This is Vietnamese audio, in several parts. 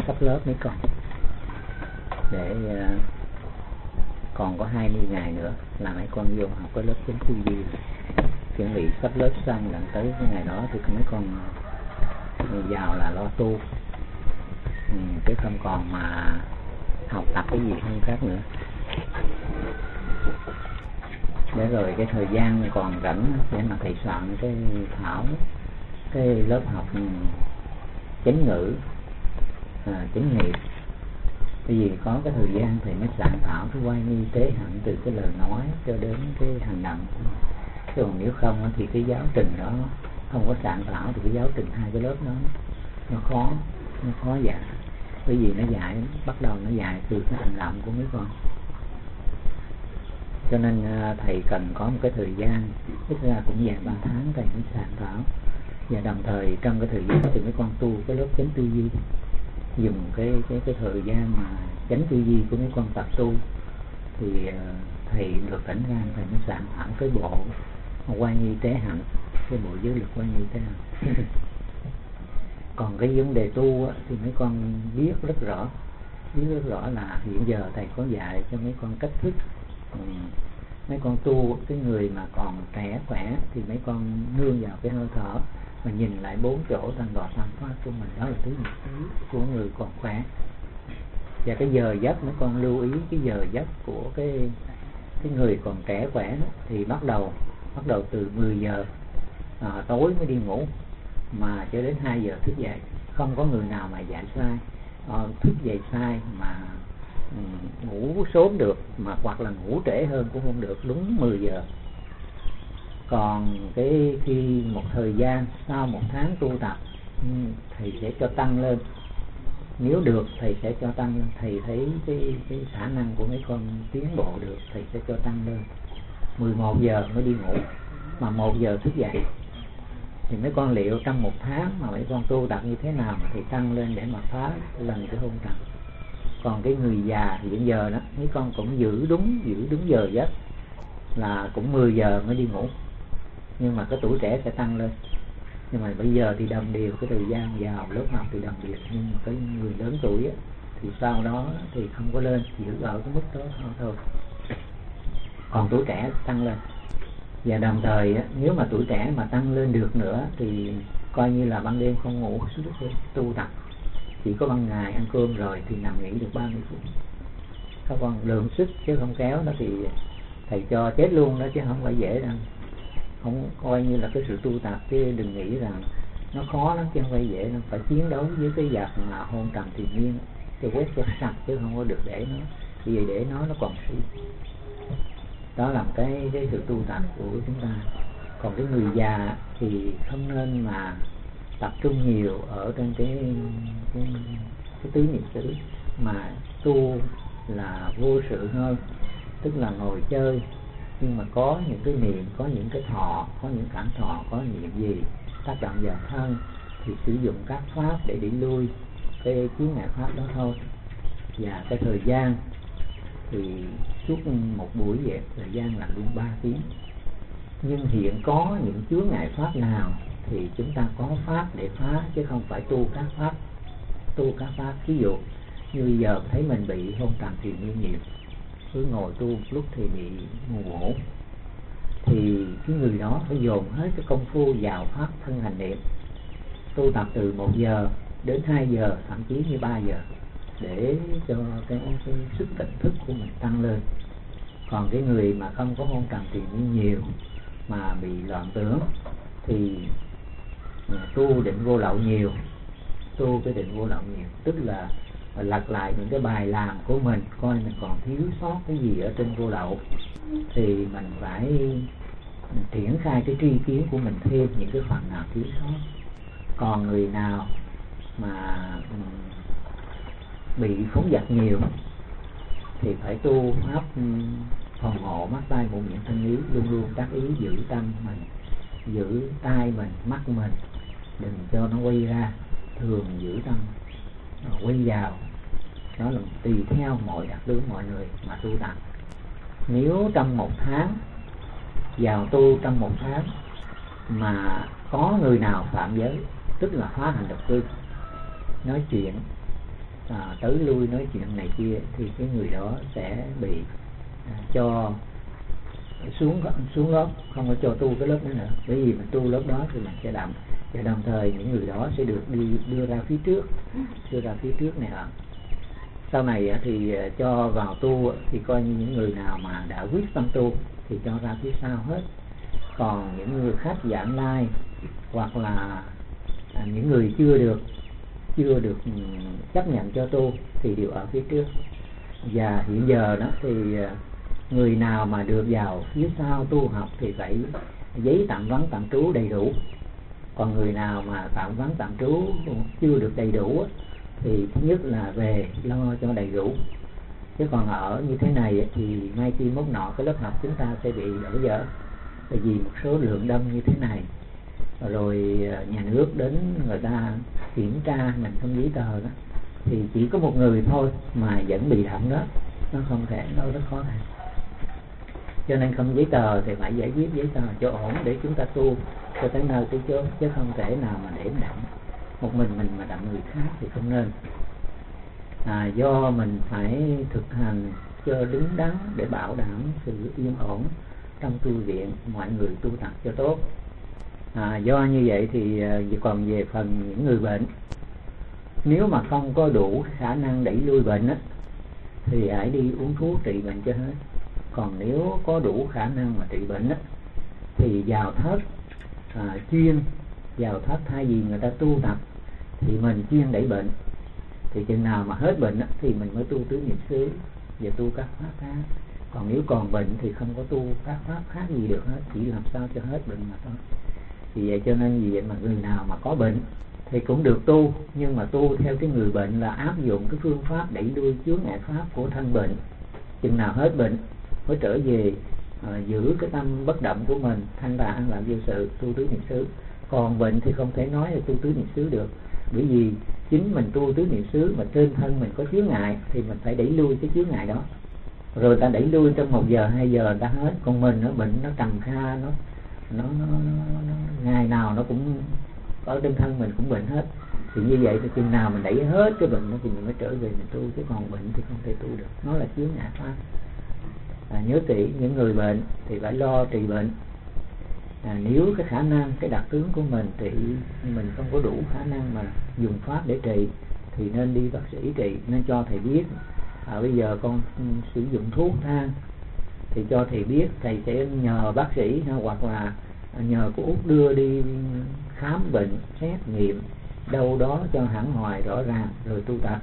cấp lớp mấy con, để còn có 20 ngày nữa là mấy con vô học cái lớp chánh tư duy, chuẩn bị sắp lớp xong lần tới cái ngày đó thì mấy con vào là lo tu, chứ không còn mà học tập cái gì hơn khác nữa. Để rồi cái thời gian còn rảnh để mà thầy soạn cái thảo cái lớp học chánh ngữ, chánh nghiệp. Bởi vì có cái thời gian thì mới soạn thảo cái quay nghi tế hạnh, từ cái lời nói cho đến cái hành động. Chứ còn nếu không thì cái giáo trình đó không có soạn thảo thì cái giáo trình hai cái lớp đó nó khó dạy. Bởi vì nó dạy, bắt đầu nó dạy từ cái hành động của mấy con. Cho nên thầy cần có một cái thời gian, ít ra cũng vài 3 tháng thầy mới soạn thảo. Và đồng thời trong cái thời gian thì mấy con tu cái lớp chánh tư duy, dùng cái thời gian mà chánh tư duy của mấy con tập tu thì thầy được rảnh ra thầy mới soạn thảo cái bộ quan nghi tế hạnh, cái bộ giới luật quan nghi tế hạnh. Còn cái vấn đề tu thì mấy con biết rất rõ là hiện giờ thầy có dạy cho mấy con cách thức. Mấy con tu, cái người mà còn trẻ khỏe thì mấy con nương vào cái hơi thở mà nhìn lại 4 chỗ tăng đọa tam pháp của mình, đó là thứ nhật thứ của người còn khỏe. Và cái giờ giấc mấy con lưu ý cái giờ giấc của cái người còn trẻ khỏe đó, thì bắt đầu từ 10 giờ tối mới đi ngủ mà cho đến 2 giờ thức dậy. Không có người nào mà dạy sai, thức dậy sai mà ngủ sớm được, mà hoặc là ngủ trễ hơn cũng không được, đúng 10 giờ. Còn cái khi một thời gian sau 1 tháng tu tập, thầy sẽ cho tăng lên, nếu được thầy sẽ cho tăng lên. Thầy thấy cái khả năng của mấy con tiến bộ được, thầy sẽ cho tăng lên. 11 giờ mới đi ngủ mà 1 giờ thức dậy, thì mấy con liệu trong 1 tháng mà mấy con tu tập như thế nào mà thầy tăng lên để mà phá lần cái hôn trầm. Còn cái người già thì hiện giờ đó mấy con cũng giữ đúng giờ giấc, là cũng 10 giờ mới đi ngủ, nhưng mà cái tuổi trẻ sẽ tăng lên. Nhưng mà bây giờ thì đồng đều cái thời gian vào lớp học thì đồng đều, nhưng mà cái người lớn tuổi thì sau đó thì không có lên, giữ ở cái mức đó thôi. Còn tuổi trẻ tăng lên. Và đồng thời nếu mà tuổi trẻ mà tăng lên được nữa thì coi như là ban đêm không ngủ, tu tập chỉ có ban ngày ăn cơm rồi thì nằm nghỉ được 30 phút. Các con lượng sức chứ không kéo nó thì thầy cho chết luôn đó, chứ không phải dễ đâu. Không coi như là cái sự tu tập, chứ đừng nghĩ rằng nó khó lắm chứ không phải dễ đâu. Phải chiến đấu với cái vật mà hôn trầm thì nhiên, cái quét cho sạch chứ không có được để nó, vì để nó còn suy. Đó là một cái sự tu tập của chúng ta. Còn cái người già thì không nên mà tập trung nhiều ở trên cái tứ niệm xứ, mà tu là vô sự hơn, tức là ngồi chơi nhưng mà có những cái niệm, có những cái thọ, có những cảm thọ, có niệm gì tác động vào thân thì sử dụng các pháp để đẩy lui cái chướng ngại pháp đó thôi. Và cái thời gian thì suốt một buổi vậy, thời gian là luôn 3 tiếng. Nhưng hiện có những chướng ngại pháp nào thì chúng ta có pháp để phá, chứ không phải tu các pháp. Ví dụ như bây giờ thấy mình bị hôn trầm thì nhiều, cứ ngồi tu lúc thì bị ngủ, thì cái người đó phải dồn hết cái công phu vào pháp thân hành niệm, tu tập từ 1 giờ đến 2 giờ, thậm chí như 3 giờ, để cho cái sức tỉnh thức của mình tăng lên. Còn cái người mà không có hôn trầm thì nhiều mà bị loạn tưởng thì tu định vô lậu nhiều, tức là lật lại những cái bài làm của mình, coi mình còn thiếu sót cái gì ở trên vô lậu, thì mình phải triển khai cái tri kiến của mình thêm những cái phần nào thiếu sót. Còn người nào mà bị phóng dật nhiều thì phải tu pháp phòng hộ mắt tai mũi miệng thân ý, luôn luôn tác ý giữ tâm mình, giữ tai mình, mắt mình, đừng cho nó quay ra, thường giữ tâm quay vào. Đó là tùy theo mọi đặc tướng mọi người mà tu tập. Nếu trong 1 tháng vào tu trong 1 tháng mà có người nào phạm giới, tức là phá hành độc cư, nói chuyện tới lui nói chuyện này kia, thì cái người đó sẽ bị cho xuống lớp, không có cho tu cái lớp đó nữa. Bởi vì mình tu lớp đó thì mình sẽ đậm, và đồng thời những người đó sẽ được đưa ra phía trước này ạ. Sau này thì cho vào tu thì coi như những người nào mà đã quyết tâm tu thì cho ra phía sau hết. Còn những người khách giảng lai hoặc là những người chưa được chấp nhận cho tu thì đều ở phía trước. Và hiện giờ đó thì người nào mà được vào phía sau tu học thì phải giấy tạm vắng tạm trú đầy đủ. Còn người nào mà tạm vắng tạm trú chưa được đầy đủ thì thứ nhất là về lo cho đầy đủ. Chứ còn ở như thế này thì mai khi mốt nọ cái lớp học chúng ta sẽ bị đổ vỡ, tại vì một số lượng đông như thế này, rồi nhà nước đến người ta kiểm tra mình không giấy tờ đó, thì chỉ có một người thôi mà vẫn bị hỏng đó, nó không thể, nó rất khó khăn. Cho nên không giấy tờ thì phải giải quyết giấy tờ cho ổn để chúng ta tu cho tới nơi tới chốn, chứ không thể nào mà để đặng một mình mà đặng người khác thì không nên. Do mình phải thực hành cho đứng đắn để bảo đảm sự yên ổn trong tu viện, mọi người tu tập cho tốt. Do như vậy thì còn về phần những người bệnh, nếu mà không có đủ khả năng đẩy lui bệnh á, thì hãy đi uống thuốc trị bệnh cho hết. Còn nếu có đủ khả năng mà trị bệnh á, thì vào thất chuyên vào thất, thay vì người ta tu tập thì mình chuyên đẩy bệnh. Thì chừng nào mà hết bệnh á, thì mình mới tu tứ niệm xứ và tu các pháp khác. Còn nếu còn bệnh thì không có tu các pháp khác gì được hết, chỉ làm sao cho hết bệnh mà thôi. Vì vậy cho nên vì vậy mà người nào mà có bệnh thì cũng được tu, nhưng mà tu theo cái người bệnh là áp dụng cái phương pháp đẩy lui chướng ngại pháp của thân bệnh. Chừng nào hết bệnh mới trở về giữ cái tâm bất động của mình, thanh đà an lạc vô sự, tu tứ niệm xứ. Còn bệnh thì không thể nói là tu tứ niệm xứ được, bởi vì chính mình tu tứ niệm xứ mà trên thân mình có chướng ngại thì mình phải đẩy lui cái chướng ngại đó, rồi ta đẩy lui trong 1 giờ 2 giờ ta hết. Còn mình nó bệnh nó trầm kha, nó ngày nào nó cũng ở trên thân mình cũng bệnh hết. Thì như vậy thì chừng nào mình đẩy hết cái bệnh đó thì mình mới trở về mình tu, chứ còn bệnh thì không thể tu được, nó là chướng ngại pháp. Nhớ kỹ, những người bệnh thì phải lo trị bệnh. Nếu cái khả năng, cái đặc tướng của mình thì mình không có đủ khả năng mà dùng pháp để trị thì nên đi bác sĩ trị, nên cho thầy biết bây giờ con sử dụng thuốc thang thì cho thầy biết, thầy sẽ nhờ bác sĩ hoặc là nhờ cô Út đưa đi khám bệnh, xét nghiệm đâu đó cho hẳn hoài rõ ràng rồi tu tập.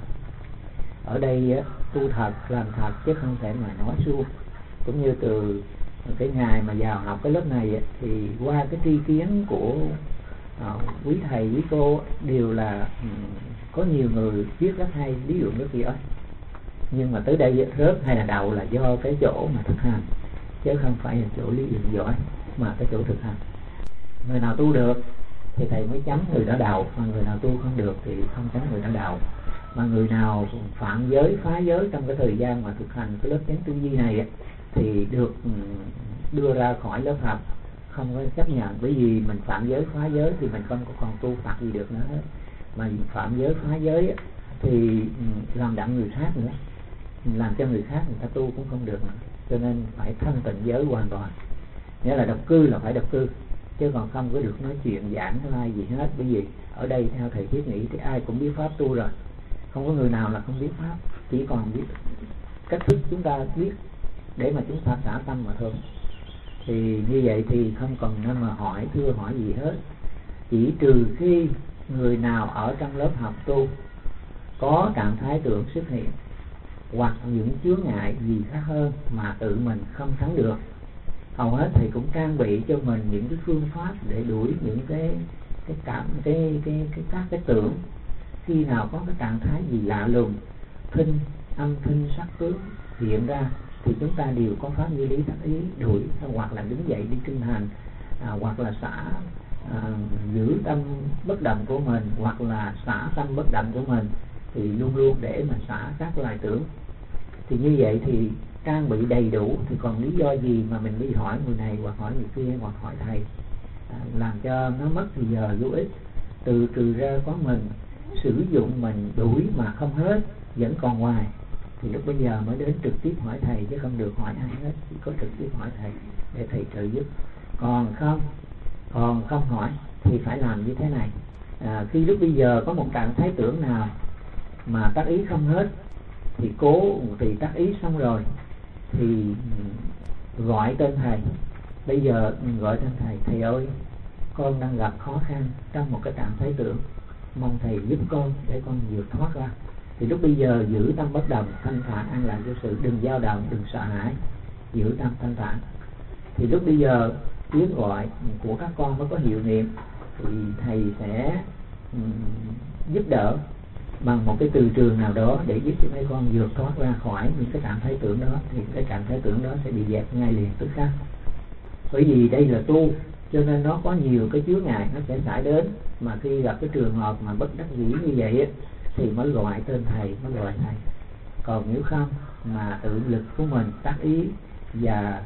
Ở đây tu thật, làm thật chứ không thể mà nói suông. Cũng như từ cái ngày mà vào học cái lớp này thì qua cái tri kiến của quý thầy quý cô đều là có nhiều người viết rất hay, ví dụ rất gì đó, nhưng mà tới đây rớt hay là đậu là do cái chỗ mà thực hành, chứ không phải là chỗ lý luận giỏi mà cái chỗ thực hành. Người nào tu được thì thầy mới chấm người đó đậu, mà người nào tu không được thì không chấm người đó đậu. Mà người nào phạm giới, phá giới trong cái thời gian mà thực hành cái lớp chánh tư duy này thì được đưa ra khỏi lớp học, không có chấp nhận. Bởi vì mình phạm giới, phá giới thì mình không còn tu Phật gì được nữa hết. Mà phạm giới, phá giới thì làm đặng người khác nữa, làm cho người khác người ta tu cũng không được nữa. Cho nên phải thanh tịnh giới hoàn toàn. Nghĩa là độc cư là phải độc cư, chứ còn không có được nói chuyện giảng lai gì hết. Bởi vì ở đây theo thầy Thiết nghĩ thì ai cũng biết pháp tu rồi, không có người nào là không biết pháp, chỉ còn biết cách thức chúng ta biết để mà chúng ta xả tâm mà thôi. Thì như vậy thì không cần nên mà hỏi thưa hỏi gì hết, chỉ trừ khi người nào ở trong lớp học tu có trạng thái tưởng xuất hiện hoặc những chướng ngại gì khác hơn mà tự mình không thắng được. Hầu hết thì cũng trang bị cho mình những cái phương pháp để đuổi những các cái tưởng. Khi nào có cái trạng thái gì lạ lùng, thinh, âm thanh, sắc tướng hiện ra thì chúng ta đều có pháp như lý tác ý đuổi, hoặc là đứng dậy đi kinh hành, hoặc là xả giữ tâm bất động của mình, hoặc là xả tâm bất động của mình, thì luôn luôn để mà xả các loài tưởng. Thì như vậy thì trang bị đầy đủ, thì còn lý do gì mà mình đi hỏi người này hoặc hỏi người kia hoặc hỏi thầy, làm cho nó mất thì giờ vô ích. Từ trừ ra có mình sử dụng mình đuổi mà không hết, vẫn còn hoài, thì lúc bây giờ mới đến trực tiếp hỏi thầy, chứ không được hỏi ai hết, chỉ có trực tiếp hỏi thầy để thầy trợ giúp. Còn không hỏi thì phải làm như thế này. Khi lúc bây giờ có một trạng thái tưởng nào mà tác ý không hết, thì tác ý xong rồi thì gọi tên thầy. Bây giờ gọi tên thầy: thầy ơi, con đang gặp khó khăn trong một cái trạng thái tưởng, mong thầy giúp con để con vượt thoát ra. Thì lúc bây giờ giữ tâm bất động, thanh thản, an lạc vô sự, đừng dao động, đừng sợ hãi, giữ tâm thanh thản. Thì lúc bây giờ tiếng gọi của các con mới có hiệu nghiệm, thì thầy sẽ giúp đỡ bằng một cái từ trường nào đó để giúp cho mấy con vượt thoát ra khỏi những cái trạng thái tưởng đó. Thì cái trạng thái tưởng đó sẽ bị dẹp ngay liền tức khắc. Bởi vì đây là tu, cho nên nó có nhiều cái chướng ngại nó sẽ xảy đến, mà khi gặp cái trường hợp mà bất đắc dĩ như vậy thì mới gọi tên thầy, mới gọi thầy. Còn nếu không mà tự lực của mình tác ý và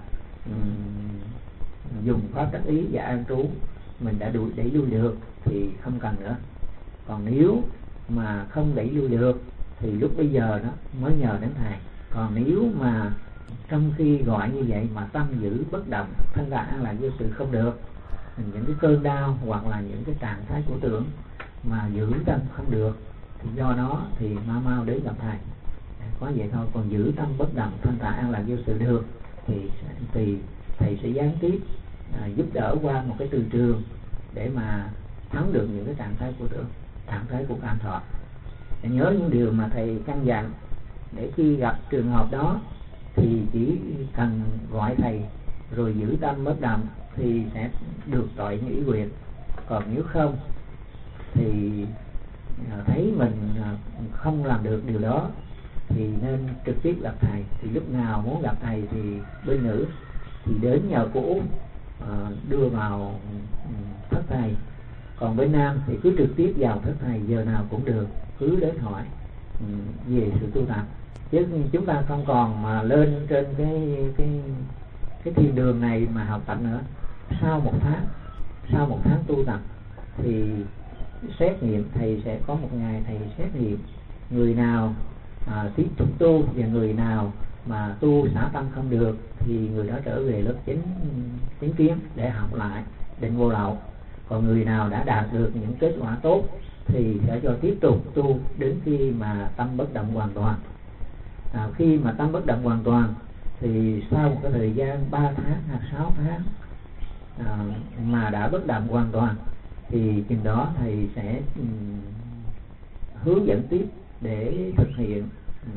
dùng pháp tác ý và an trú mình đã đẩy lui được thì không cần nữa. Còn nếu mà không đẩy lui được thì lúc bây giờ đó mới nhờ đến thầy. Còn nếu mà trong khi gọi như vậy mà tâm giữ bất động, thanh thản an lạc vô sự không được, những cái cơn đau hoặc là những cái trạng thái của tưởng mà giữ tâm không được, thì do nó thì mau đến gặp thầy. Có vậy thôi. Còn giữ tâm bất động, thanh thản an lạc vô sự được thì thầy sẽ gián tiếp giúp đỡ qua một cái từ trường để mà thắng được những cái trạng thái của tưởng, trạng thái của cảm thọ. Nhớ những điều mà thầy căn dặn, để khi gặp trường hợp đó thì chỉ cần gọi thầy rồi giữ tâm bất động thì sẽ được tội như ý nguyện. Còn nếu không thì thấy mình không làm được điều đó thì nên trực tiếp gặp thầy. Thì lúc nào muốn gặp thầy thì bên nữ thì đến nhờ cô đưa vào thất thầy. Còn bên nam thì cứ trực tiếp vào thất thầy, giờ nào cũng được, cứ đến hỏi về sự tu tập. Chứ chúng ta không còn mà lên trên cái thiên đường này mà học tập nữa. Sau một tháng tu tập thì xét nghiệm, thầy sẽ có một ngày thầy xét nghiệm người nào tiếp tục tu, và người nào mà tu xả tâm không được thì người đó trở về lớp chính kiến để học lại định vô lậu. Còn người nào đã đạt được những kết quả tốt thì sẽ cho tiếp tục tu đến khi mà tâm bất động hoàn toàn. Khi mà tâm bất động hoàn toàn thì sau một cái thời gian 3 tháng hoặc 6 tháng mà đã bất động hoàn toàn thì chừng đó thầy sẽ hướng dẫn tiếp để thực hiện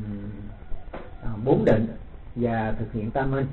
4 định và thực hiện tam minh.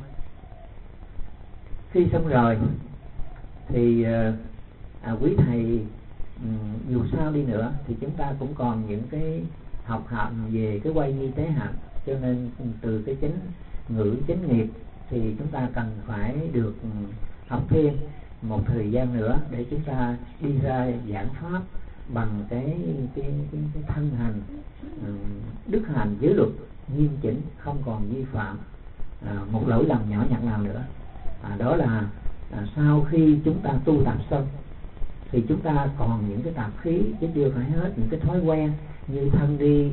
Khi xong rồi thì quý thầy dù sao đi nữa thì chúng ta cũng còn những cái học hành về cái quay nghi tế hạnh, cho nên từ cái chánh ngữ chánh nghiệp thì chúng ta cần phải được học thêm một thời gian nữa để chúng ta đi ra giảng pháp bằng cái thân hành, đức hành, giới luật nghiêm chỉnh, không còn vi phạm một lỗi lầm nhỏ nhặt nào nữa. Đó là sau khi chúng ta tu tập xong thì chúng ta còn những cái tạp khí, chứ chưa phải hết. Những cái thói quen như thân đi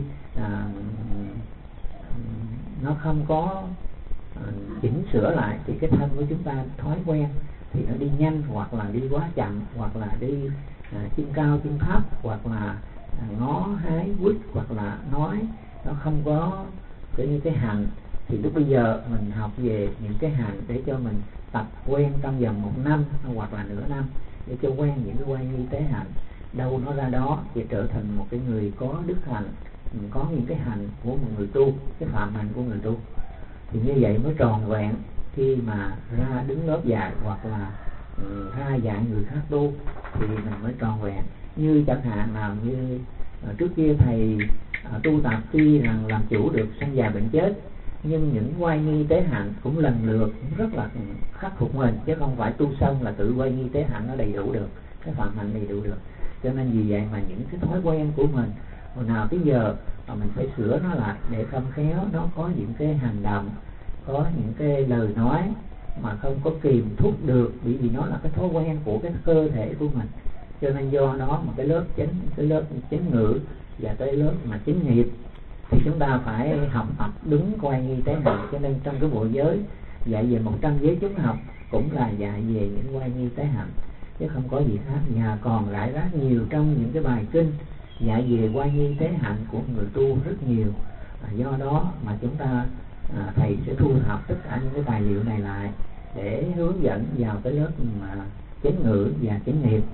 nó không có chỉnh sửa lại thì cái thân của chúng ta thói quen thì nó đi nhanh, hoặc là đi quá chậm, hoặc là đi chân cao chân thấp, hoặc là ngó hái quýt, hoặc là nói nó không có cái hành. Thì lúc bây giờ mình học về những cái hành để cho mình tập quen trong vòng 1 năm hoặc là nửa năm, để cho quen những cái quay nghi tế hạnh. Đâu nó ra đó thì trở thành một cái người có đức hạnh, có những cái hành của một người tu, cái phạm hành của người tu. Thì như vậy mới tròn vẹn khi mà ra đứng lớp dạy hoặc là ra dạy người khác tu thì mình mới tròn vẹn. Như chẳng hạn nào như trước kia thầy tu tập tuy rằng làm chủ được sanh già bệnh chết, nhưng những quay nghi tế hạnh cũng lần lượt cũng rất là khắc phục mình, chứ không phải tu xong là tự quay nghi tế hạnh nó đầy đủ được, cái phạm hạnh đầy đủ được. Cho nên vì vậy mà những cái thói quen của mình hồi nào tới giờ mà mình phải sửa nó lại để không khéo nó có những cái hành động, có những cái lời nói mà không có kìm thúc được, bởi vì nó là cái thói quen của cái cơ thể của mình. Cho nên do đó mà cái lớp chánh ngữ và cái lớp mà chánh nghiệp thì chúng ta phải học tập đúng oai nghi tế hạnh. Cho nên trong cái bộ giới dạy về 100 giới chúng học cũng là dạy về những oai nghi tế hạnh chứ không có gì khác. Và còn lại rất nhiều trong những cái bài kinh dạy về oai nghi tế hạnh của người tu rất nhiều. Do đó mà chúng ta thầy sẽ thu thập tất cả những cái tài liệu này lại để hướng dẫn vào cái lớp mà chánh ngữ và chánh nghiệp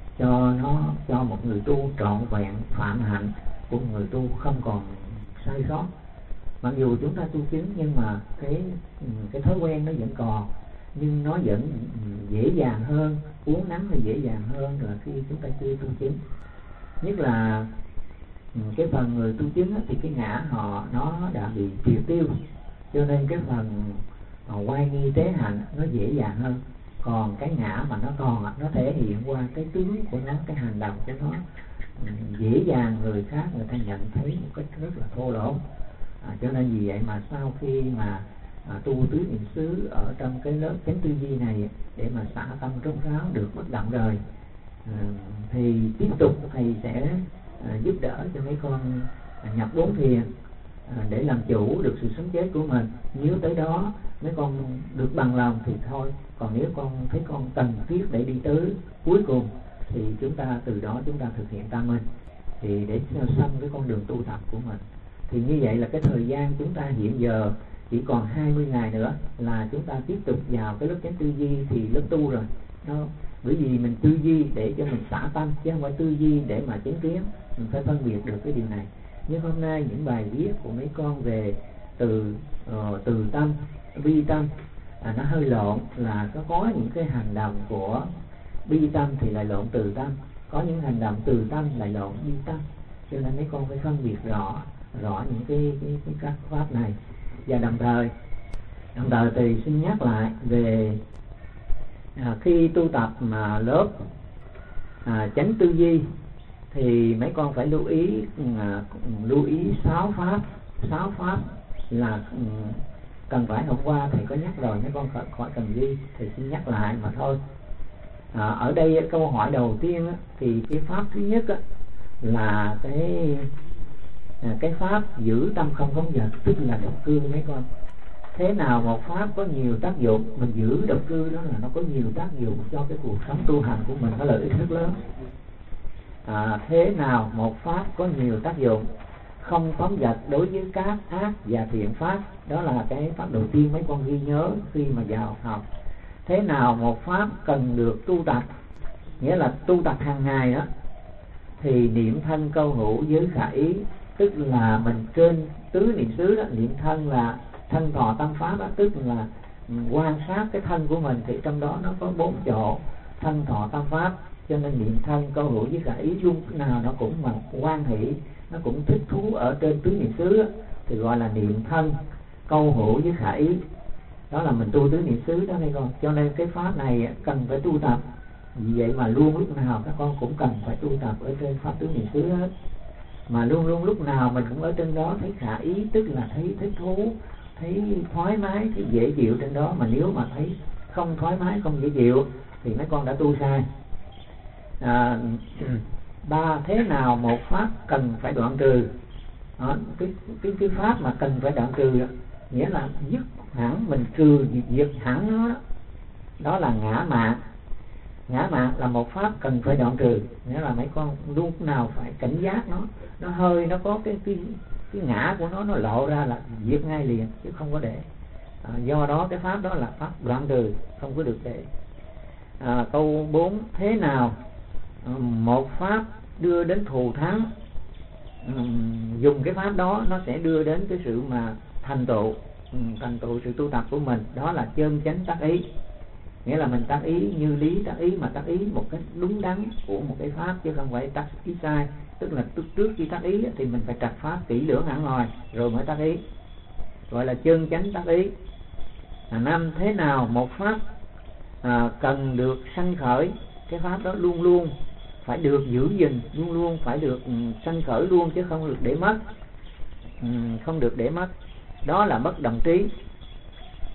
cho một người tu trọn vẹn phạm hạnh của người tu không còn sai sót. Mặc dù chúng ta tu chứng nhưng mà cái thói quen nó vẫn còn, nhưng nó vẫn dễ dàng hơn, uống nắng thì dễ dàng hơn là khi chúng ta chưa tu chứng. Nhất là cái phần người tu chứng thì cái ngã họ nó đã bị triệt tiêu, cho nên cái phần oai nghi tế hạnh nó dễ dàng hơn. Còn cái ngã mà nó còn, nó thể hiện qua cái tướng của nó, cái hành động của nó dễ dàng người khác người ta nhận thấy một cách rất là thô lỗ. Cho nên vì vậy mà sau khi mà tu tứ niệm xứ ở trong cái lớp chánh tư duy này để mà xả tâm rốt ráo được bất động đời, thì tiếp tục thầy sẽ giúp đỡ cho mấy con nhập 4 thiền để làm chủ được sự sống chết của mình. Nếu tới đó mấy con được bằng lòng thì thôi, còn nếu con thấy con cần thiết để đi tới cuối cùng thì chúng ta từ đó chúng ta thực hiện tam minh thì để xong cái con đường tu tập của mình. Thì như vậy là cái thời gian chúng ta hiện giờ chỉ còn 20 ngày nữa là chúng ta tiếp tục vào cái lớp chánh tư duy thì lớp tu rồi. Bởi vì mình tư duy để cho mình xả tâm chứ không phải tư duy để mà chánh kiến. Mình phải phân biệt được cái điều này. Nhưng hôm nay những bài viết của mấy con về từ tâm, bi tâm nó hơi lộn, là có những cái hành động của bi tâm thì lại lộn từ tâm, có những hành động từ tâm lại lộn bi tâm. Cho nên mấy con phải phân biệt rõ những cái các pháp này. Và đồng thời thì xin nhắc lại về khi tu tập mà lớp chánh tư duy thì mấy con phải lưu ý 6 pháp là cần phải. Hôm qua thầy có nhắc rồi, mấy con khỏi cần ghi, thầy xin nhắc lại mà thôi. Ở đây câu hỏi đầu tiên thì cái pháp thứ nhất là cái pháp giữ tâm không phóng dật, tức là độc cư mấy con. Thế nào một pháp có nhiều tác dụng, mình giữ độc cư đó là nó có nhiều tác dụng cho cái cuộc sống tu hành của mình, nó lợi ích rất lớn. Thế nào một pháp có nhiều tác dụng, không phóng dật đối với các ác và thiện pháp, đó là cái pháp đầu tiên mấy con ghi nhớ khi mà vào học. Thế nào một pháp cần được tu tập, nghĩa là tu tập hàng ngày đó, thì niệm thân câu hữu giới khả ý, tức là mình trên tứ niệm xứ đó, niệm thân là thân thọ tâm pháp đó, tức là quan sát cái thân của mình, thì trong đó nó có 4 chỗ thân thọ tâm pháp. Cho nên niệm thân câu hữu với khả ý lúc nào nó cũng mà quan hỷ, nó cũng thích thú ở trên tứ niệm xứ đó, thì gọi là niệm thân câu hữu với khả ý. Đó là mình tu tứ niệm xứ đó đây con. Cho nên cái pháp này cần phải tu tập. Vì vậy mà luôn lúc nào các con cũng cần phải tu tập ở trên pháp tứ niệm xứ hết. Mà luôn lúc nào mình cũng ở trên đó thấy khả ý, tức là thấy thích thú, thấy thoải mái, thấy dễ chịu trên đó. Mà nếu mà thấy không thoải mái, không dễ chịu thì mấy con đã tu sai. 3. Thế nào một pháp cần phải đoạn trừ. Cái pháp mà cần phải đoạn trừ nghĩa là dứt hẳn, mình trừ diệt hẳn nó, đó là ngã mạn. Ngã mạn là một pháp cần phải đoạn trừ, nghĩa là mấy con lúc nào phải cảnh giác nó hơi nó có cái ngã của nó lộ ra là diệt ngay liền chứ không có để. Do đó cái pháp đó là pháp đoạn trừ, không có được để. Câu 4. Thế nào một pháp đưa đến thù thắng, dùng cái pháp đó nó sẽ đưa đến cái sự mà thành tựu sự tu tập của mình, đó là chân chánh tác ý. Nghĩa là mình tác ý như lý tác ý, mà tác ý một cách đúng đắn của một cái pháp chứ không phải tác ý sai. Tức là trước khi tác ý thì mình phải trạch pháp kỹ lưỡng hẳn ngoài rồi mới tác ý, gọi là chân chánh tác ý. 5. Thế nào một pháp cần được sanh khởi, cái pháp đó luôn luôn phải được giữ gìn, luôn luôn phải được sanh khởi luôn chứ không được để mất. Không được để mất, đó là bất động trí.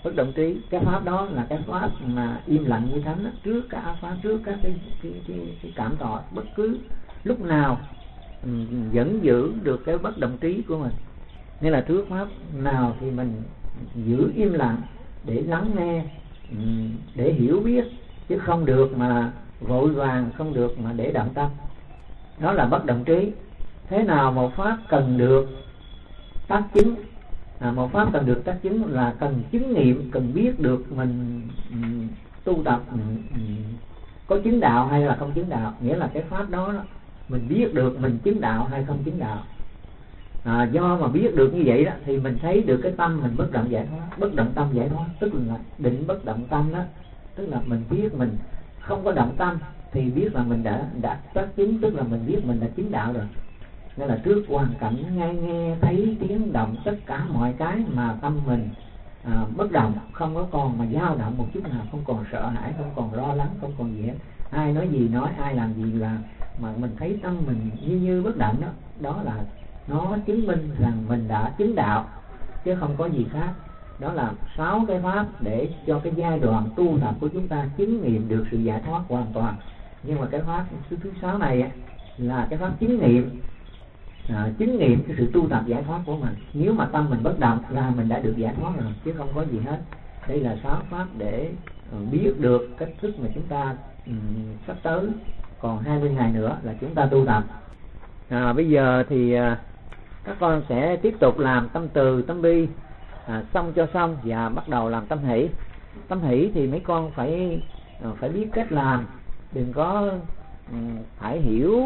Bất động trí, cái pháp đó là cái pháp mà im lặng như thánh đó, trước các ác pháp, trước các cái cảm thọ, bất cứ lúc nào vẫn giữ được cái bất động trí của mình. Nghĩa là trước pháp nào thì mình giữ im lặng để lắng nghe, để hiểu biết, chứ không được mà vội vàng, không được mà để động tâm. Đó là bất động trí. Thế nào một pháp cần được tác chứng? Một pháp cần được tác chứng là cần chứng nghiệm, cần biết được mình tu tập có chứng đạo hay là không chứng đạo. Nghĩa là cái pháp đó mình biết được mình chứng đạo hay không chứng đạo. Do mà biết được như vậy đó thì mình thấy được cái tâm mình bất động giải thoát, bất động tâm giải thoát, tức là định bất động tâm đó, tức là mình biết mình không có động tâm thì biết là mình đã tác chứng, tức là mình biết mình đã chứng đạo rồi. Nghĩa là trước hoàn cảnh nghe thấy tiếng động, tất cả mọi cái mà tâm mình bất động, không có còn mà dao động một chút nào, không còn sợ hãi, không còn lo lắng, không còn gì hết. Ai nói gì nói, ai làm gì làm, mà mình thấy tâm mình như bất động đó, đó là nó chứng minh rằng mình đã chứng đạo chứ không có gì khác. Đó là 6 cái pháp để cho cái giai đoạn tu tập của chúng ta chứng nghiệm được sự giải thoát hoàn toàn. Nhưng mà cái pháp thứ 6 này là cái pháp chứng nghiệm, chứng nghiệm cái sự tu tập giải thoát của mình. Nếu mà tâm mình bất động là mình đã được giải thoát rồi, chứ không có gì hết. Đây là 6 pháp để biết được cách thức mà chúng ta sắp tới còn 20 ngày nữa là chúng ta tu tập. Bây giờ thì các con sẽ tiếp tục làm tâm từ, tâm bi, xong cho xong và bắt đầu làm tâm hỷ. Tâm hỷ thì mấy con phải biết cách làm, đừng có phải hiểu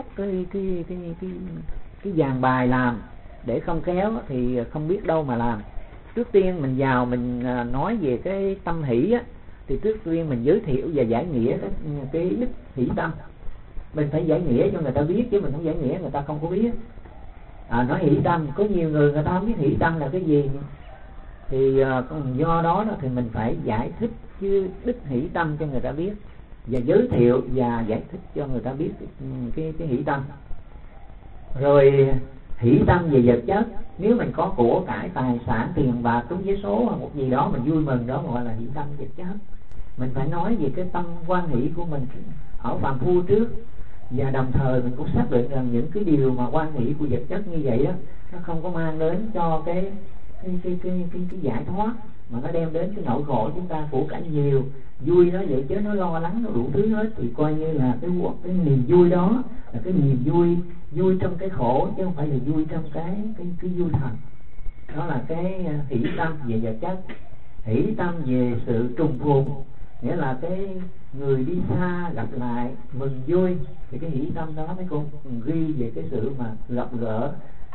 cái dàn bài làm, để không khéo thì không biết đâu mà làm. Trước tiên mình vào mình nói về cái tâm hỷ á, thì trước tiên mình giới thiệu và giải nghĩa cái đức hỷ tâm. Mình phải giải nghĩa cho người ta biết, chứ mình không giải nghĩa người ta không có biết. Nói hỷ tâm, có nhiều người ta không biết hỷ tâm là cái gì, thì do đó thì mình phải giải thích chứ đức hỷ tâm cho người ta biết, và giới thiệu và giải thích cho người ta biết cái hỷ tâm. Rồi hỷ tâm về vật chất, nếu mình có của cải, tài sản, tiền bạc, trúng vé số hoặc một gì đó mình vui mừng, đó gọi là hỷ tâm vật chất. Mình phải nói về cái tâm quan hỷ của mình ở phàm phu trước, và đồng thời mình cũng xác định rằng những cái điều mà quan hỷ của vật chất như vậy đó, nó không có mang đến cho cái giải thoát, mà nó đem đến cái nỗi khổ. Chúng ta của cảnh nhiều, vui nó vậy chứ nó lo lắng, nó đủ thứ hết, thì coi như là cái niềm vui đó là cái niềm vui trong cái khổ, chứ không phải là vui trong cái vui thật. Đó là cái hỷ tâm về vật chất. Hỷ tâm về sự trùng phùng, nghĩa là cái người đi xa gặp lại mừng vui, thì cái hỷ tâm đó mấy con ghi về cái sự mà gặp gỡ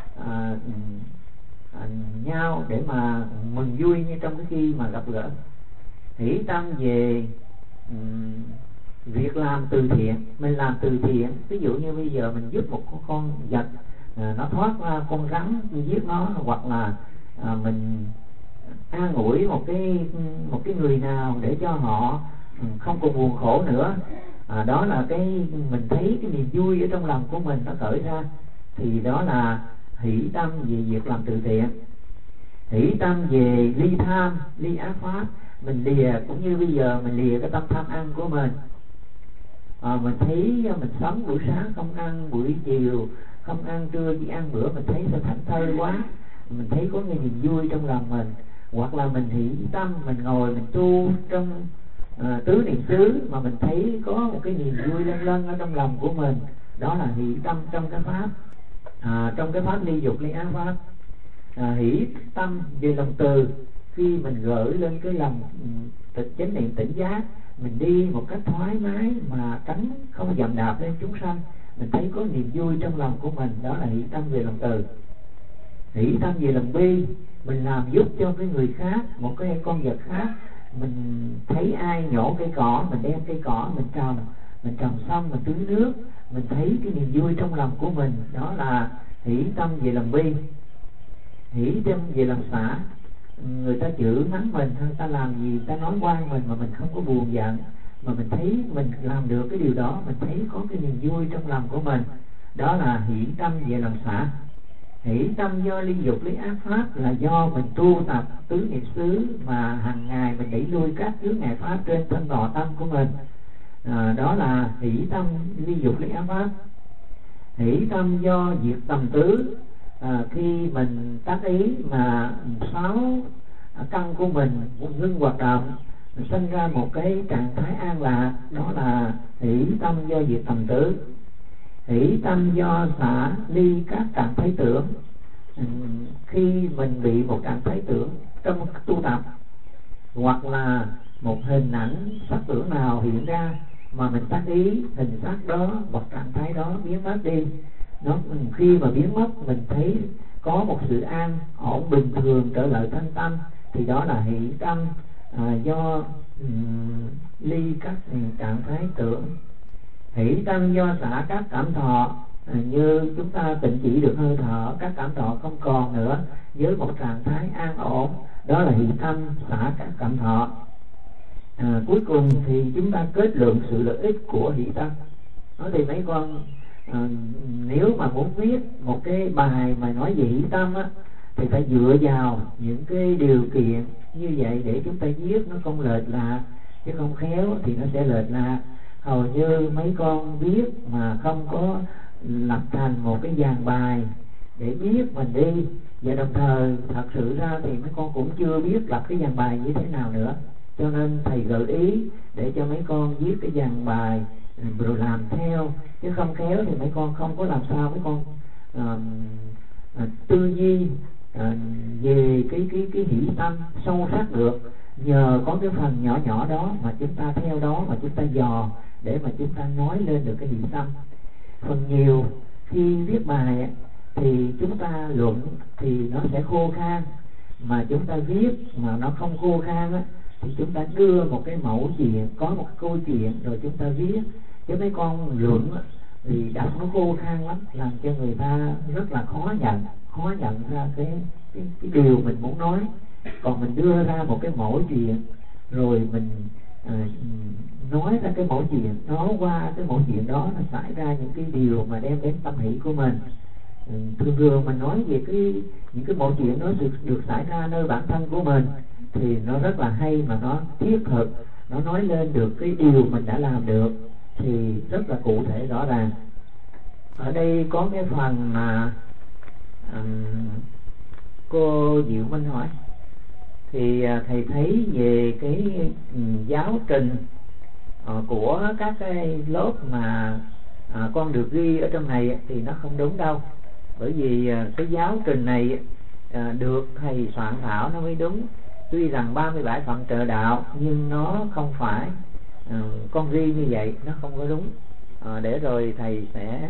nhau để mà mừng vui như trong cái khi mà gặp gỡ. Hỷ tâm về việc làm từ thiện, mình làm từ thiện, ví dụ như bây giờ mình giúp một con vật nó thoát ra con rắn, mình giết nó, hoặc là mình an ủi một cái người nào để cho họ không còn buồn khổ nữa. Đó là cái mình thấy cái niềm vui ở trong lòng của mình nó khởi ra, thì đó là hỷ tâm về việc làm từ thiện. Hỷ tâm về ly tham, ly ác pháp, mình lìa, cũng như bây giờ mình lìa cái tâm tham ăn của mình. Mình thấy mình sống buổi sáng không ăn, buổi chiều không ăn, trưa chỉ ăn bữa, mình thấy sao thảnh thơi quá, mình thấy có cái niềm vui trong lòng mình. Hoặc là mình hỷ tâm, mình ngồi mình tu trong tứ niệm xứ mà mình thấy có một cái niềm vui lân lân ở trong lòng của mình, đó là hỷ tâm trong cái pháp, trong cái pháp ly dục ly ác pháp. Hỷ tâm về lòng từ, khi mình gửi lên cái lòng chánh niệm tỉnh giác, mình đi một cách thoải mái mà tránh không dậm đạp lên chúng sanh, mình thấy có niềm vui trong lòng của mình, đó là hỷ tâm về lòng từ. Hỷ tâm về lòng bi, mình làm giúp cho cái người khác, một cái con vật khác, mình thấy ai nhổ cây cỏ, mình đem cây cỏ mình trồng xong mình tưới nước, mình thấy cái niềm vui trong lòng của mình, đó là hỷ tâm về lòng bi. Hỷ tâm về lòng xả, người ta chửi mắng mình, người ta làm gì, người ta nói qua mình mà mình không có buồn giận, mà mình thấy mình làm được cái điều đó, mình thấy có cái niềm vui trong lòng của mình, đó là hỷ tâm về lòng xả. Hỷ tâm do ly dục ly ác pháp là do mình tu tập tứ niệm xứ mà hàng ngày mình đẩy lui các chướng ngại pháp trên thân thọ tâm của mình. Đó là hỷ tâm ly dục ly ác pháp. Hỷ tâm do diệt tầm tứ, khi mình tác ý mà 6 căn của mình ngưng hoạt động, mình sinh ra một cái trạng thái an lạc, đó là hỷ tâm do diệt tầm tứ. Hỷ tâm do xả ly các trạng thái tưởng, khi mình bị một trạng thái tưởng trong tu tập, hoặc là một hình ảnh sắc tưởng nào hiện ra mà mình tác ý hình sắc đó hoặc trạng thái đó biến mất đi, khi mà biến mất mình thấy có một sự an ổn bình thường trở lại thanh tâm, thì đó là hỷ tâm do ly các trạng thái tưởng. Hỷ tâm do xả các cảm thọ, như chúng ta tịnh chỉ được hơi thở, các cảm thọ không còn nữa với một trạng thái an ổn, đó là hỷ tâm xả các cảm thọ. Cuối cùng thì chúng ta kết luận sự lợi ích của hỷ tâm. Nói thì mấy con nếu mà muốn viết một cái bài mà nói về hỷ tâm á, thì phải dựa vào những cái điều kiện như vậy để chúng ta viết nó không lệch lạc, chứ không khéo thì nó sẽ lệch lạc. Hầu như mấy con viết mà không có lập thành một cái dàn bài để viết mình đi, và đồng thời thật sự ra thì mấy con cũng chưa biết lập cái dàn bài như thế nào nữa, cho nên thầy gợi ý để cho mấy con viết cái dàn bài rồi làm theo, chứ không khéo thì mấy con không có làm sao mấy con tư duy về cái hỷ tâm sâu sắc được. Nhờ có cái phần nhỏ nhỏ đó mà chúng ta theo đó mà chúng ta dò để mà chúng ta nói lên được cái hỷ tâm. Phần nhiều khi viết bài thì chúng ta luận thì nó sẽ khô khan, mà chúng ta viết mà nó không khô khan á, thì chúng ta đưa một cái mẫu chuyện, có một câu chuyện rồi chúng ta viết. Chứ mấy con luận thì đọc nó khô khan lắm, làm cho người ta rất là khó nhận ra cái điều mình muốn nói. Còn mình đưa ra một cái mẫu chuyện rồi mình nói ra cái mẫu chuyện đó, qua cái mẫu chuyện đó nó xảy ra những cái điều mà đem đến tâm hỷ của mình. Thường mình nói về những cái mẫu chuyện đó được xảy ra nơi bản thân của mình thì nó rất là hay, mà nó thiết thực, nó nói lên được cái điều mình đã làm được thì rất là cụ thể rõ ràng. Ở đây có cái phần mà cô Diệu Minh hỏi thì thầy thấy về cái giáo trình của các cái lớp mà con được ghi ở trong này thì nó không đúng đâu. Bởi vì cái giáo trình này được thầy soạn thảo nó mới đúng. Tuy rằng 37 phận trợ đạo nhưng nó không phải con ghi như vậy, nó không có đúng. Để rồi thầy sẽ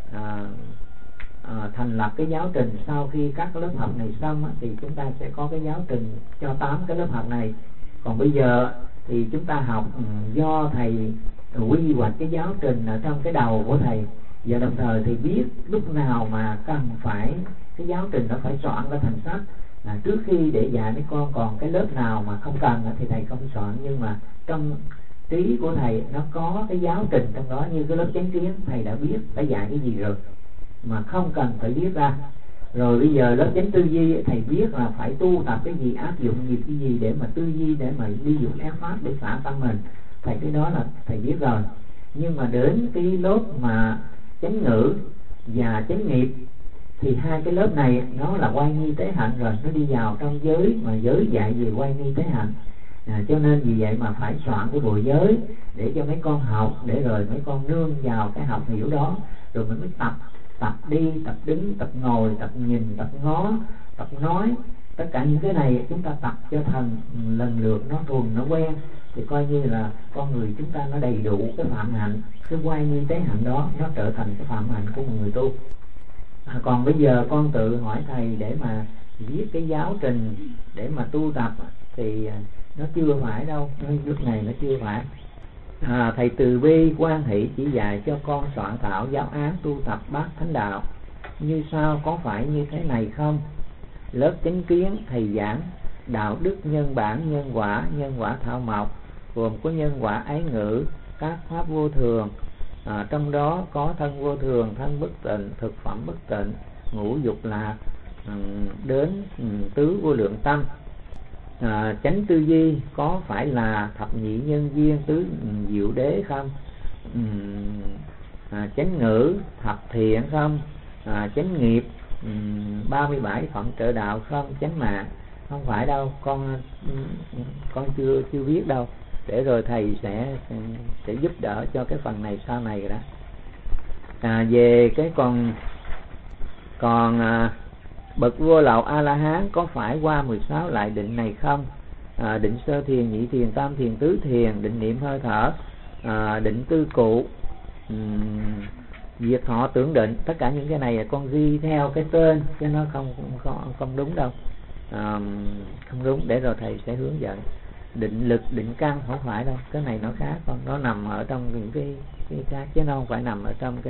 thành lập cái giáo trình. Sau khi các lớp học này xong thì chúng ta sẽ có cái giáo trình cho 8 cái lớp học này. Còn bây giờ thì chúng ta học do thầy quy hoạch cái giáo trình ở trong cái đầu của thầy, và đồng thời thì biết lúc nào mà cần phải cái giáo trình nó phải soạn ra thành sách. Trước khi để dạy mấy con, còn cái lớp nào mà không cần thì thầy không soạn, nhưng mà trong trí của thầy nó có cái giáo trình trong đó. Như cái lớp chánh kiến thầy đã biết phải dạy cái gì rồi mà không cần phải viết ra. Rồi bây giờ lớp chánh tư duy thầy biết là phải tu tập cái gì, áp dụng nhiều cái gì để mà tư duy, để mà ly dục ác pháp để xả tâm mình. Thầy cái đó là thầy biết rồi. Nhưng mà đến cái lớp mà chánh ngữ và chánh nghiệp thì hai cái lớp này nó là oai nghi tế hạnh rồi, nó đi vào trong giới mà giới dạy về oai nghi tế hạnh. Cho nên vì vậy mà phải soạn cái bộ giới để cho mấy con học, để rồi mấy con nương vào cái học hiểu đó, rồi mình mới tập đi, tập đứng, tập ngồi, tập nhìn, tập ngó, tập nói. Tất cả những cái này chúng ta tập cho thành lần lượt nó thuần, nó quen, thì coi như là con người chúng ta nó đầy đủ cái phạm hạnh, cái oai nghi tế hạnh đó nó trở thành cái phạm hạnh của một người tu. Còn bây giờ con tự hỏi thầy để mà viết cái giáo trình để mà tu tập thì nó chưa phải đâu, lúc này nó chưa phải. Thầy từ bi quan hỷ chỉ dạy cho con soạn thảo giáo án tu tập bát thánh đạo như sau, có phải như thế này không? Lớp chánh kiến thầy giảng đạo đức nhân bản, nhân quả thảo mộc, gồm có nhân quả ái ngữ, các pháp vô thường, trong đó có thân vô thường, thân bất tịnh, thực phẩm bất tịnh, ngũ dục là đến tứ vô lượng tâm. Chánh tư duy có phải là thập nhị nhân duyên tứ diệu đế không? Chánh ngữ thập thiện không? Chánh nghiệp 37 phận trợ đạo không? Chánh mạng không phải đâu, con chưa biết đâu, để rồi thầy sẽ giúp đỡ cho cái phần này sau này rồi đó. Về cái còn bậc vô lậu A La Hán có phải qua 16 lại định này không? Định sơ thiền, nhị thiền, tam thiền, tứ thiền, định niệm hơi thở, định tư cụ, diệt thọ tưởng định, tất cả những cái này con ghi theo cái tên chứ nó không đúng đâu. Không đúng, để rồi thầy sẽ hướng dẫn. Định lực, định căn không phải đâu, cái này nó khác, nó nằm ở trong những cái khác chứ nó không phải nằm ở trong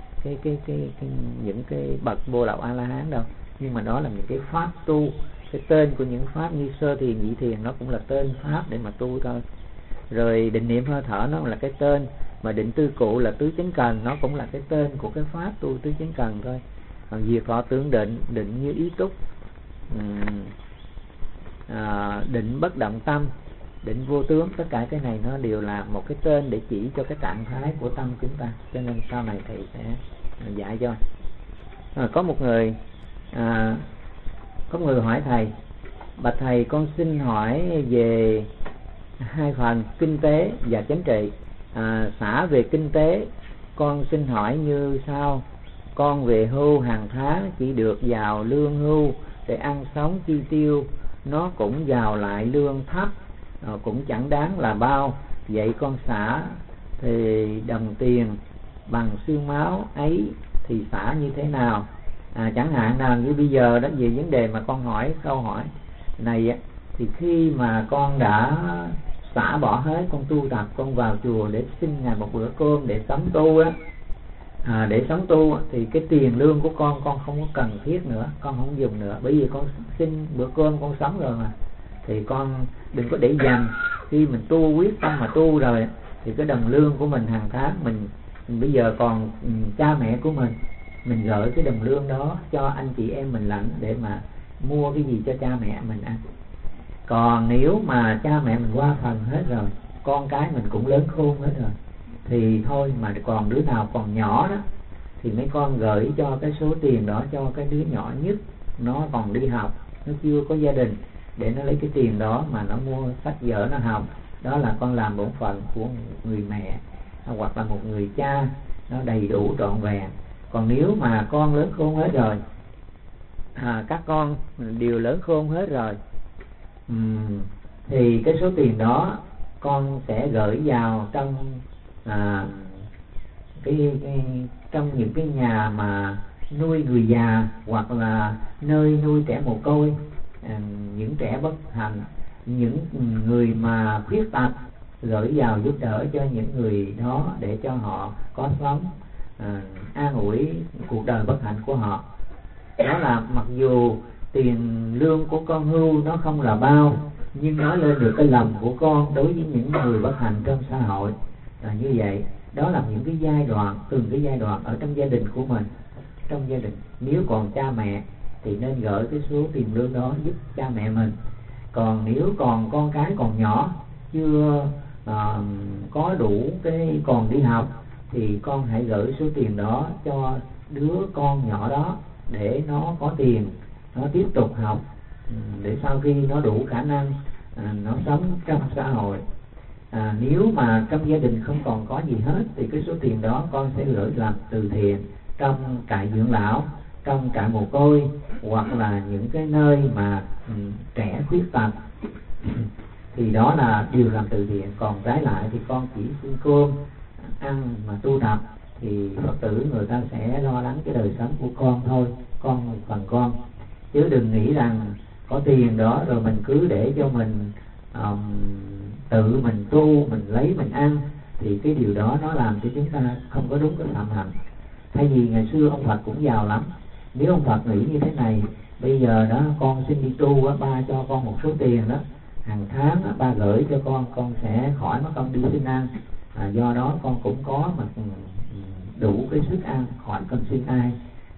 những cái bậc vô lậu A La Hán đâu. Nhưng mà đó là những cái pháp tu, cái tên của những pháp như sơ thiền, nhị thiền nó cũng là tên pháp để mà tu thôi. Rồi định niệm hơi thở nó là cái tên, mà định tư cụ là tứ chánh cần, nó cũng là cái tên của cái pháp tu tứ chánh cần thôi. Còn diệt thọ tưởng định, định như ý túc, định bất động tâm, định vô tướng, tất cả cái này nó đều là một cái tên để chỉ cho cái trạng thái của tâm chúng ta, cho nên sau này thầy sẽ dạy cho. Có một người hỏi thầy: bạch thầy, con xin hỏi về hai phần kinh tế và chánh trị. Xả về kinh tế, con xin hỏi như sau: con về hưu hàng tháng chỉ được vào lương hưu để ăn sống chi tiêu, nó cũng vào lại lương thấp, cũng chẳng đáng là bao. Vậy con xả thì đồng tiền bằng xương máu ấy thì xả như thế nào? Chẳng hạn nào như bây giờ đó, về vấn đề mà con hỏi câu hỏi này thì khi mà con đã xả bỏ hết, con tu tập, con vào chùa để xin ngày một bữa cơm để sống tu á, để sống tu thì cái tiền lương của con không có cần thiết nữa, con không dùng nữa, bởi vì con xin bữa cơm con sống rồi mà. Thì con đừng có để dành, khi mình tu quyết tâm mà tu rồi thì cái đồng lương của mình hàng tháng mình bây giờ còn cha mẹ của mình gửi cái đồng lương đó cho anh chị em mình lãnh để mà mua cái gì cho cha mẹ mình ăn. Còn nếu mà cha mẹ mình qua phần hết rồi, con cái mình cũng lớn khôn hết rồi, thì thôi, mà còn đứa nào còn nhỏ đó thì mấy con gửi cho cái số tiền đó cho cái đứa nhỏ nhất, nó còn đi học, nó chưa có gia đình, để nó lấy cái tiền đó mà nó mua sách vở nó học. Đó là con làm bổn phận của người mẹ hoặc là một người cha, nó đầy đủ trọn vẹn. Còn nếu mà con lớn khôn hết rồi, các con đều lớn khôn hết rồi, thì cái số tiền đó con sẽ gửi vào trong trong những cái nhà mà nuôi người già, hoặc là nơi nuôi trẻ mồ côi, những trẻ bất hạnh, những người mà khuyết tật, gửi vào giúp đỡ cho những người đó để cho họ có sống, an ủi cuộc đời bất hạnh của họ. Đó là mặc dù tiền lương của con hưu nó không là bao, nhưng nó lên được cái lòng của con đối với những người bất hạnh trong xã hội. Như vậy, đó là những cái giai đoạn, từng cái giai đoạn ở trong gia đình của mình. Trong gia đình, nếu còn cha mẹ thì nên gửi cái số tiền lương đó giúp cha mẹ mình. Còn nếu còn con cái còn nhỏ, chưa có đủ cái còn đi học, thì con hãy gửi số tiền đó cho đứa con nhỏ đó để nó có tiền, nó tiếp tục học, để sau khi nó đủ khả năng nó sống trong xã hội. Nếu mà trong gia đình không còn có gì hết thì cái số tiền đó con sẽ gửi làm từ thiện trong trại dưỡng lão, trong trại mồ côi, hoặc là những cái nơi mà trẻ khuyết tật thì đó là điều làm từ thiện. Còn trái lại thì con chỉ xin cơm ăn mà tu tập thì Phật tử người ta sẽ lo lắng cái đời sống của con thôi, con phần con, chứ đừng nghĩ rằng có tiền đó rồi mình cứ để cho mình tự mình tu, mình lấy mình ăn, thì cái điều đó nó làm cho chúng ta không có đúng cái phạm hạnh. Thay vì ngày xưa ông Phật cũng giàu lắm, nếu ông Phật nghĩ như thế này: bây giờ đó con xin đi tu á, ba cho con một số tiền đó, hàng tháng á, ba gửi cho con sẽ khỏi mất công đi xin ăn, do đó con cũng có mà đủ cái sức ăn, khỏi cần xin ai,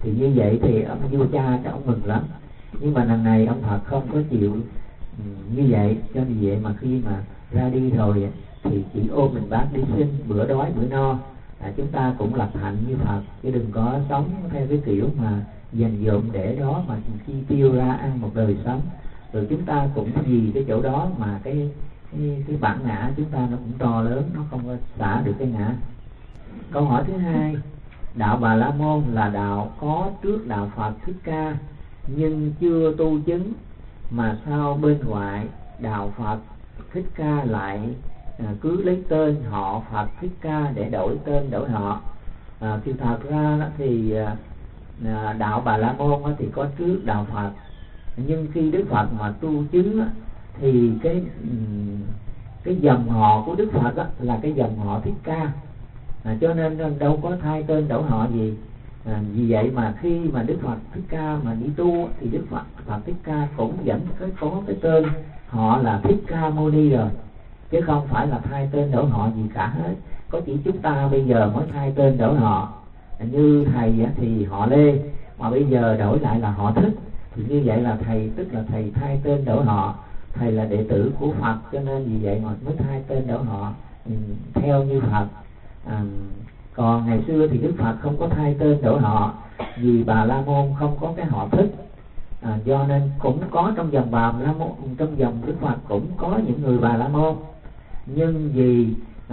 Thì như vậy thì ông vua cha cho ông mừng lắm. Nhưng mà lần này ông Phật không có chịu như vậy. Cho vì vậy mà khi mà ra đi rồi thì chỉ ôm mình bác đi xin bữa đói bữa no. Chúng ta cũng lập hạnh như Phật, chứ đừng có sống theo cái kiểu mà dành dụm để đó mà chi tiêu ra ăn một đời sống. Rồi chúng ta cũng vì cái chỗ đó mà cái bản ngã chúng ta nó cũng to lớn, nó không có xả được cái ngã. Câu hỏi thứ hai, đạo Bà La Môn là đạo có trước đạo Phật Thích Ca nhưng chưa tu chứng, mà sao bên ngoại đạo Phật Thích Ca lại cứ lấy tên họ Phật Thích Ca để đổi tên đổi họ? Thì thật ra đó thì đạo Bà La Môn thì có trước đạo Phật, nhưng khi Đức Phật mà tu chứng thì cái dòng họ của Đức Phật là cái dòng họ Thích Ca, cho nên đâu có thay tên đổi họ gì. Vì vậy mà khi mà Đức Phật Thích Ca mà đi tu thì Đức Phật Thích Ca cũng vẫn có cái tên họ là Thích Ca Mâu Ni rồi, chứ không phải là thay tên đổi họ gì cả hết. Có chỉ chúng ta bây giờ mới thay tên đổi họ. Như thầy thì họ Lê mà bây giờ đổi lại là họ Thích, thì như vậy là thầy, tức là thầy thay tên đổi họ. Thầy là đệ tử của Phật, cho nên vì vậy mà mới thay tên đổi họ theo như Phật. Còn ngày xưa thì Đức Phật không có thay tên đổi họ, vì Bà La Môn không có cái họ Thích. Do nên cũng có trong dòng Bà La Môn, trong dòng Đức Phật cũng có những người Bà La Môn, nhưng vì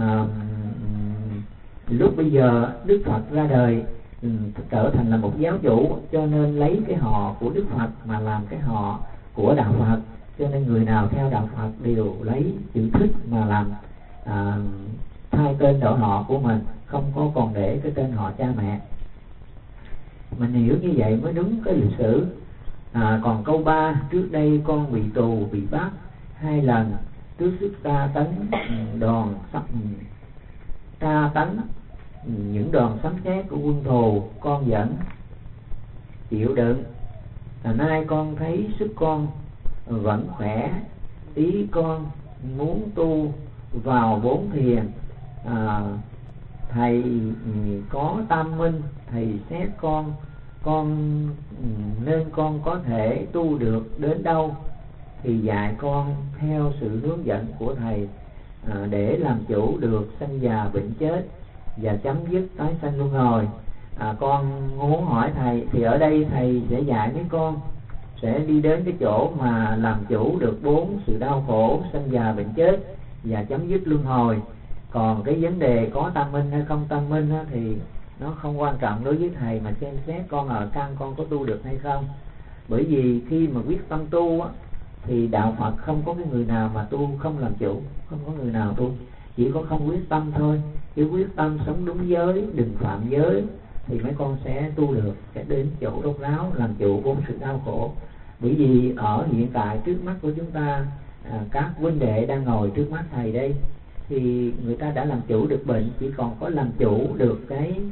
lúc bây giờ Đức Phật ra đời trở thành là một giáo chủ, cho nên lấy cái họ của Đức Phật mà làm cái họ của đạo Phật. Cho nên người nào theo đạo Phật đều lấy chữ Thích mà làm thay tên đổi họ của mình, không có còn để cái tên họ cha mẹ. Mình hiểu như vậy mới đúng cái lịch sử. Còn câu 3, trước đây con bị tù bị bắt 2 lần, trước sức tra tấn đòn tra tấn những đòn sấm sét của quân thù, con vẫn chịu đựng. Nay con thấy sức con vẫn khỏe, ý con muốn tu vào 4 thiền. Thầy có tam minh, thầy xét con nên con có thể tu được đến đâu thì dạy con theo sự hướng dẫn của thầy, để làm chủ được sanh già bệnh chết và chấm dứt tái sanh luân hồi. Con muốn hỏi thầy, thì ở đây thầy sẽ dạy mấy con sẽ đi đến cái chỗ mà làm chủ được 4 sự đau khổ sanh già bệnh chết và chấm dứt luân hồi. Còn cái vấn đề có tam minh hay không tam minh thì nó không quan trọng đối với thầy, mà xem xét con ở căn con có tu được hay không. Bởi vì khi mà quyết tâm tu thì đạo Phật không có cái người nào mà tu không làm chủ, không có người nào tu, chỉ có không quyết tâm thôi. Chứ quyết tâm sống đúng giới, đừng phạm giới thì mấy con sẽ tu được, sẽ đến chỗ đốc ráo làm chủ 4 sự đau khổ. Bởi vì ở hiện tại trước mắt của chúng ta, các huynh đệ đang ngồi trước mắt thầy đây thì người ta đã làm chủ được bệnh, chỉ còn có làm chủ được cái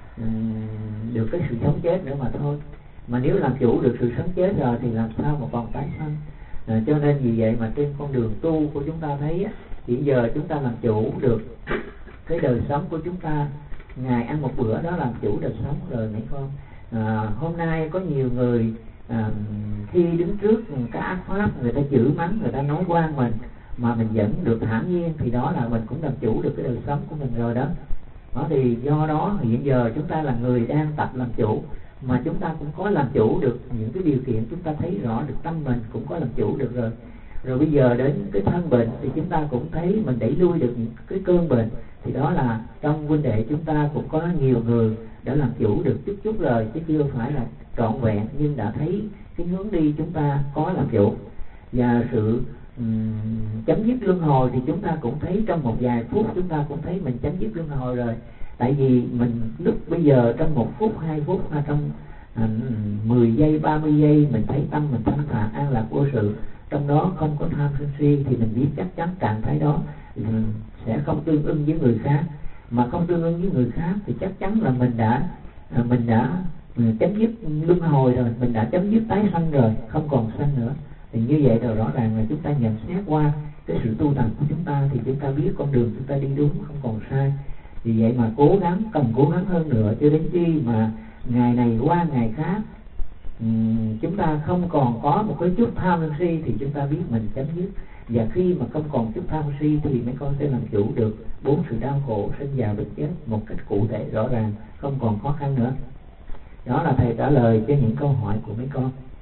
sự sống chết nữa mà thôi. Mà nếu làm chủ được sự sống chết rồi thì làm sao mà còn tái sanh. Cho nên vì vậy mà trên con đường tu của chúng ta thấy hiện giờ chúng ta làm chủ được cái đời sống của chúng ta, ngày ăn một bữa đó làm chủ đời sống rồi mấy con. Hôm nay có nhiều người khi đứng trước các ác pháp, người ta chửi mắng, người ta nói oan mình mà mình vẫn được thản nhiên, thì đó là mình cũng làm chủ được cái đời sống của mình rồi đó. Thì do đó hiện giờ chúng ta là người đang tập làm chủ, mà chúng ta cũng có làm chủ được những cái điều kiện, chúng ta thấy rõ được tâm mình cũng có làm chủ được rồi. Rồi bây giờ đến cái thân bệnh thì chúng ta cũng thấy mình đẩy lui được những cái cơn bệnh, thì đó là trong huynh đệ chúng ta cũng có nhiều người đã làm chủ được chút rồi, chứ chưa phải là trọn vẹn, nhưng đã thấy cái hướng đi chúng ta có làm chủ. Và sự chấm dứt luân hồi thì chúng ta cũng thấy trong một vài phút chúng ta cũng thấy mình chấm dứt luân hồi rồi. Tại vì mình lúc bây giờ trong 1 phút 2 phút hay trong 10 giây 30 giây mình thấy tâm mình thanh thản an lạc vô sự, trong đó không có tham sân si, thì mình biết chắc chắn trạng thái đó sẽ không tương ưng với người khác. Mà không tương ưng với người khác thì chắc chắn là mình đã chấm dứt luân hồi rồi, mình đã chấm dứt tái sanh rồi, không còn sanh nữa. Thì như vậy rồi rõ ràng là chúng ta nhận xét qua cái sự tu tập của chúng ta thì chúng ta biết con đường chúng ta đi đúng, không còn sai. Vì vậy mà cần cố gắng hơn nữa, cho đến khi mà ngày này qua ngày khác chúng ta không còn có một cái chút tham sân si thì chúng ta biết mình chấm dứt. Và khi mà không còn chút tham si thì mấy con sẽ làm chủ được 4 sự đau khổ sinh già bệnh chết một cách cụ thể rõ ràng, không còn khó khăn nữa. Đó là thầy trả lời cho những câu hỏi của mấy con.